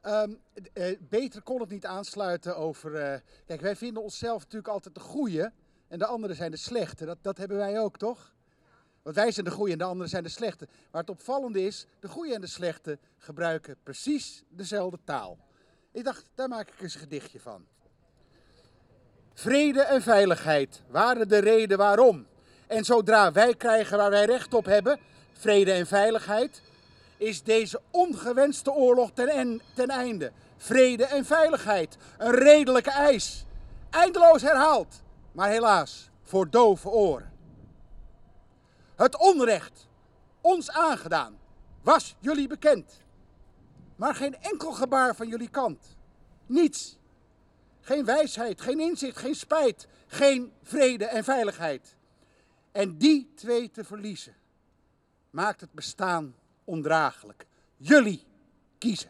Beter kon het niet aansluiten over... Kijk, wij vinden onszelf natuurlijk altijd de goeie en de anderen zijn de slechte. Dat hebben wij ook, toch? Want wij zijn de goeie en de anderen zijn de slechte. Maar het opvallende is, de goeie en de slechte gebruiken precies dezelfde taal. Ik dacht, daar maak ik eens een gedichtje van. Vrede en veiligheid waren de reden waarom. En zodra wij krijgen waar wij recht op hebben, vrede en veiligheid, is deze ongewenste oorlog ten einde. Vrede en veiligheid, een redelijke eis. Eindeloos herhaald, maar helaas voor dove oren. Het onrecht, ons aangedaan, was jullie bekend. Maar geen enkel gebaar van jullie kant. Niets. Geen wijsheid, geen inzicht, geen spijt, geen vrede en veiligheid. En die twee te verliezen, maakt het bestaan ondraaglijk. Jullie kiezen.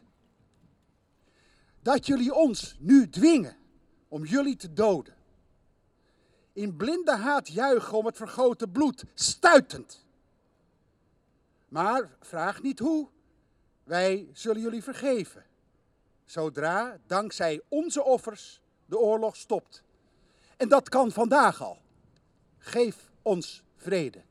Dat jullie ons nu dwingen om jullie te doden. In blinde haat juichen om het vergoten bloed, stuitend. Maar vraag niet hoe, wij zullen jullie vergeven. Zodra, dankzij onze offers, de oorlog stopt. En dat kan vandaag al. Geef ons vrede.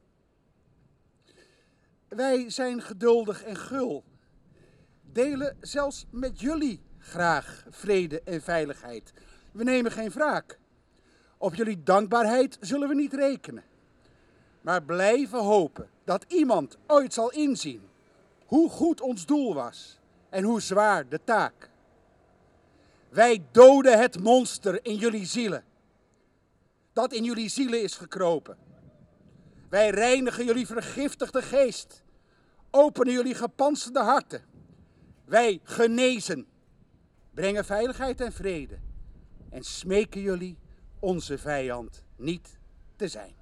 Wij zijn geduldig en gul. Delen zelfs met jullie graag vrede en veiligheid. We nemen geen wraak. Op jullie dankbaarheid zullen we niet rekenen. Maar blijven hopen dat iemand ooit zal inzien hoe goed ons doel was en hoe zwaar de taak. Wij doden het monster in jullie zielen, dat in jullie zielen is gekropen. Wij reinigen jullie vergiftigde geest, openen jullie gepantserde harten. Wij genezen, brengen veiligheid en vrede en smeken jullie onze vijand niet te zijn.